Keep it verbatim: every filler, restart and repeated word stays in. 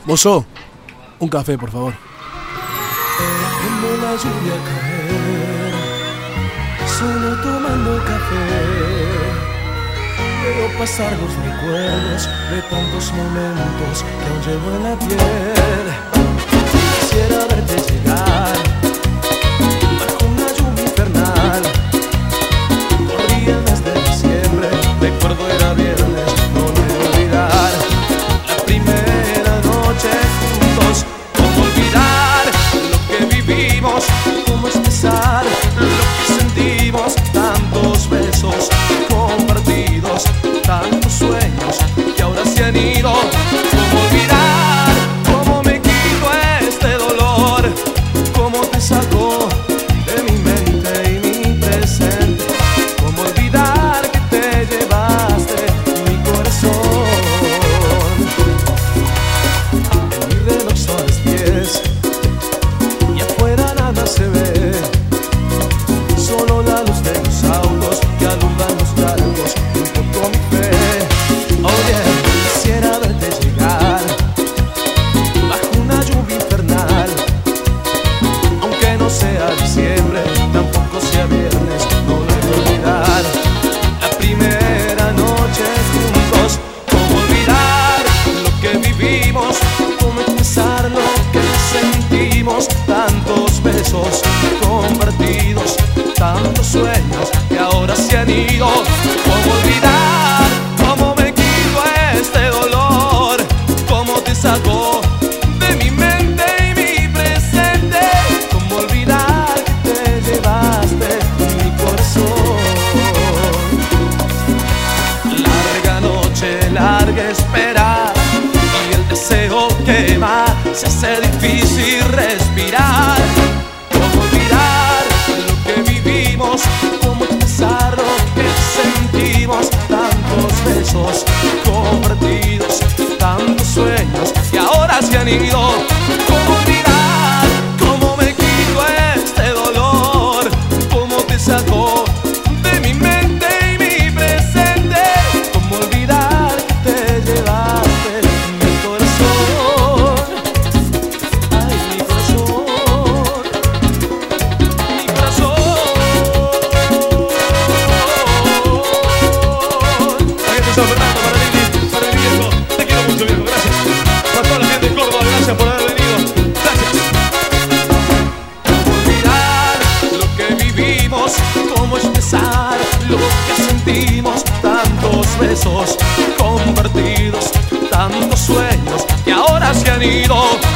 Mozo, un café, por favor. Viendo la lluvia caer, solo tomando café, veo pasar los recuerdos de tantos momentos que aún llevo en la piel. Quisiera verte llegar bajo una lluvia infernal. Corría el mes de diciembre, recuerdo era viernes, no me voy a olvidar. La primera noche juntos, cómo olvidar lo que vivimos, cómo expresar lo que sentimos. Tantos besos compartidos, tantos sueños que ahora se han ido. Cómo olvidar, cómo me quito este dolor, cómo te saco de mi mente y mi presente. Cómo olvidar que te llevaste mi corazón. En mi reloj son las diez y afuera nada se ve, solo la luz de los autos que alumbran los largos junto con mi fe. Oye, quisiera verte llegar bajo una lluvia infernal, aunque no sea diciembre, tampoco sea viernes, no lo voy a olvidar. La primera noche juntos, cómo olvidar lo que vivimos, cómo expresar lo que sentimos. Tantos besos compartidos, tantos sueños que ahora se han ido. Cómo olvidar, cómo me quito este dolor, cómo te saco de mi mente y mi presente. Cómo olvidar que te llevaste mi corazón. Larga noche, larga espera, y el deseo quema, se hace difícil respirar. Cómo olvidar lo que vivimos, cómo expresar lo que sentimos. Tantos besos compartidos, tantos sueños que ahora se han ido. Cómo olvidar, cómo me quito este dolor, cómo te saco de mi mente y mi presente. Cómo olvidar que te llevaste mi corazón. Ay, mi corazón, mi corazón. Aquí está San Fernando, para Lili, para el viejo. Te quiero mucho, viejo, gracias. Para toda la gente de Córdoba, gracias por haber venido. Gracias. Cómo olvidar lo que vivimos, cómo expresar lo que sentimos. Tantos besos compartidos, tantos sueños que ahora se han ido.